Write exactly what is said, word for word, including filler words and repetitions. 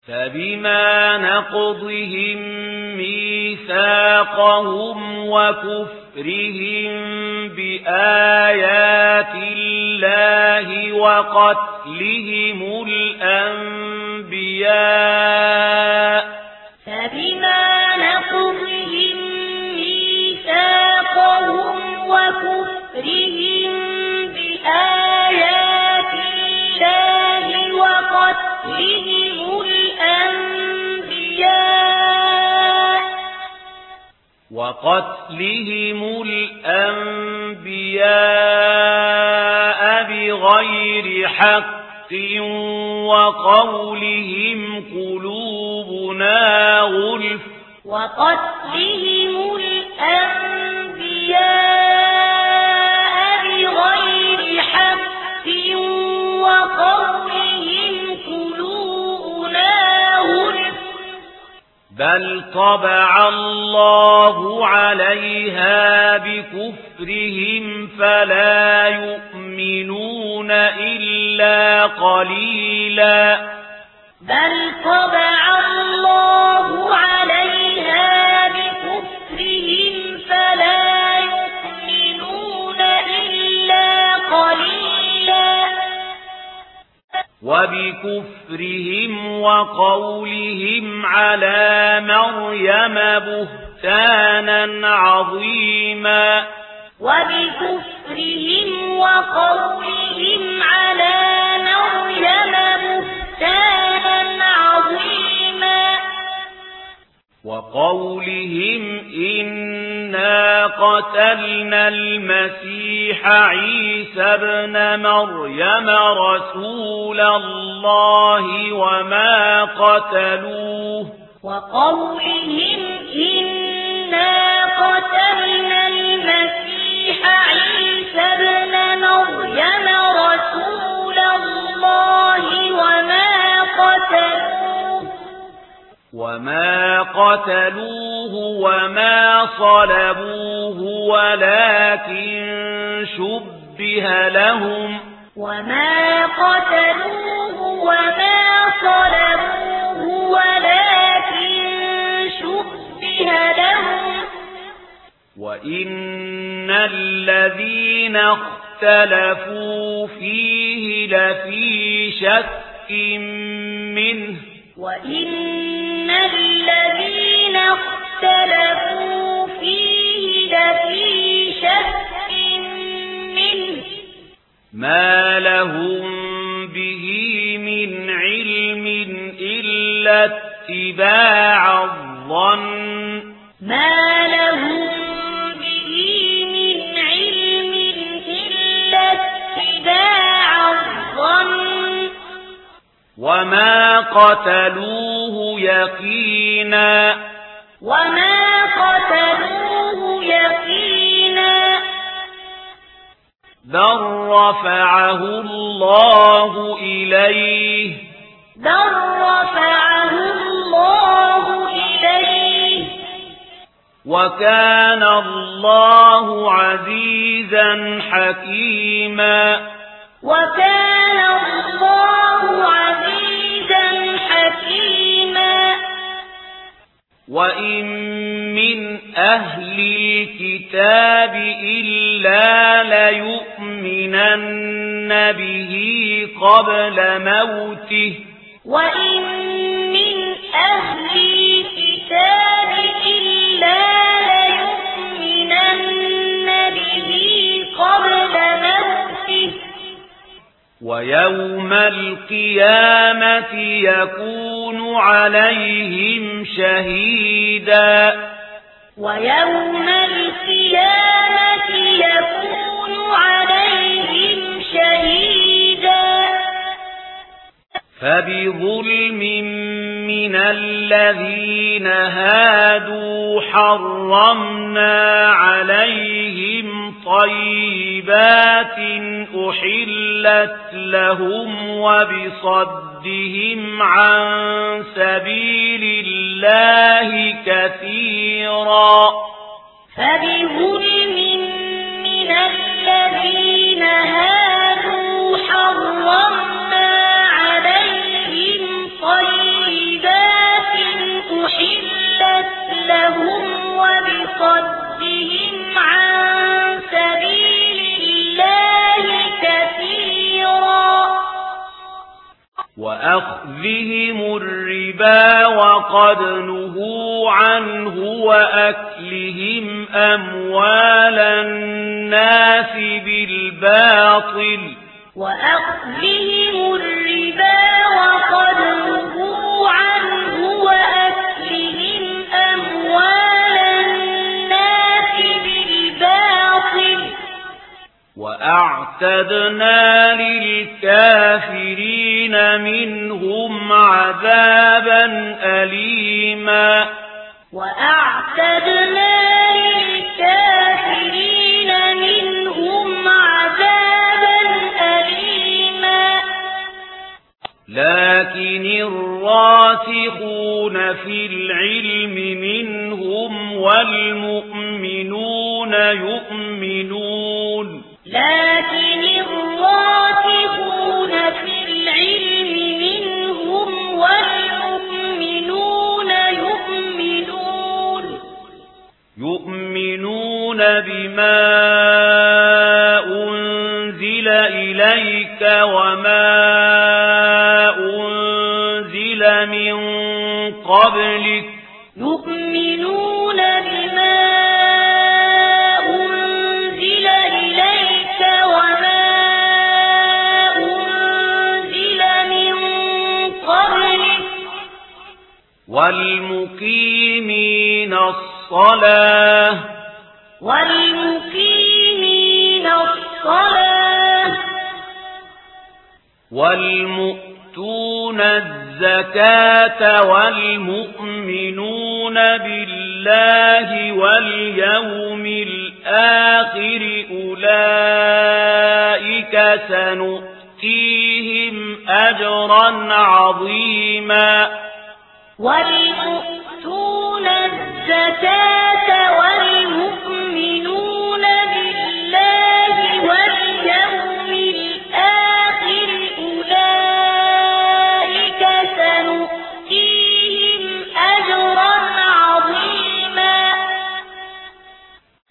فبما نقضهم ميثاقهم وكفرهم بآيات الله وقتلهم الأنبياء فبما نقضهم ميثاقهم وكفرهم بآيات الله وقتلهم الأنبياء وقتلهم الأنبياء بغير حق وقولهم قلوبنا غلف وقتلهم الأنبياء بغير حق وقولهم قلوبنا غلف بل طبع الله عليها بكفرهم فلا يؤمنون إلا قليلا بل طبع الله عليها بكفرهم فلا يؤمنون إلا قليلا وبكفرهم وقولهم على مريم بهتانا عظيما وبكفرهم وقولهم على مريم بهتانا عظيما وقولهم إنا قتلنا المسيح عيسى ابن مريم رسول الله وما قتلوه وقولهم إنا قتلنا المسيح عيسى ابن مريم رسول الله وما قتلوه وما قتلوه وما صلبوه ولكن شبه لهم وما قتلوه وما صلبوه ولكن شبه لهم وإن الذين اختلفوا فيه لفي شك منه وإن الذين اختلفوا فيه لفي شك منه ما لهم به من علم إلا اتباع الظن ما لهم به من علم إلا اتباع الظن وما قتلوه يقينا وما قتلوه يقينا بل رفعه الله إليه بل رفعه الله إليه وكان الله عزيزا حكيما وكان الله عزيزا حكيما وإن من أهل الكتاب إلا ليؤمنن به قبل موته وإن من أهل الكتاب إلا ليؤمنن به قبل موته ويوم القيامة يكون عليهم شهيدا ويوم القيامة يكون عليهم شهيدا فبظلم من الذين هادوا حرمنا عليهم طيبات أحلت لهم وبصدهم عن سبيل الله كثيرا فبظلم من الذين هادوا حرمنا عليهم طيبات وأخذهم الربا وقد نهوا عنه وأكلهم أموال الناس بالباطل وأخذهم الربا وقد نهوا عنه وأكلهم أموال الناس بالباطل وأعتدنا للكافرين منهم عذابا أليما وأعتدنا للكافرين منهم عذابا أليما لكن الراسخون في العلم منهم والمؤمنون يؤمنون لكن الراسخون في العلم منهم والمؤمنون يؤمنون يؤمنون بما أنزل إليك وما أنزل من قبلك يؤمنون بما أنزل إليك وما أنزل من قبلك والمقيمين الصلاة والمقيمين الصلاة والمؤتون الزكاة والمؤمنون بالله واليوم الآخر أولئك سنؤتيهم أجرا عظيما والمؤتون الزكاة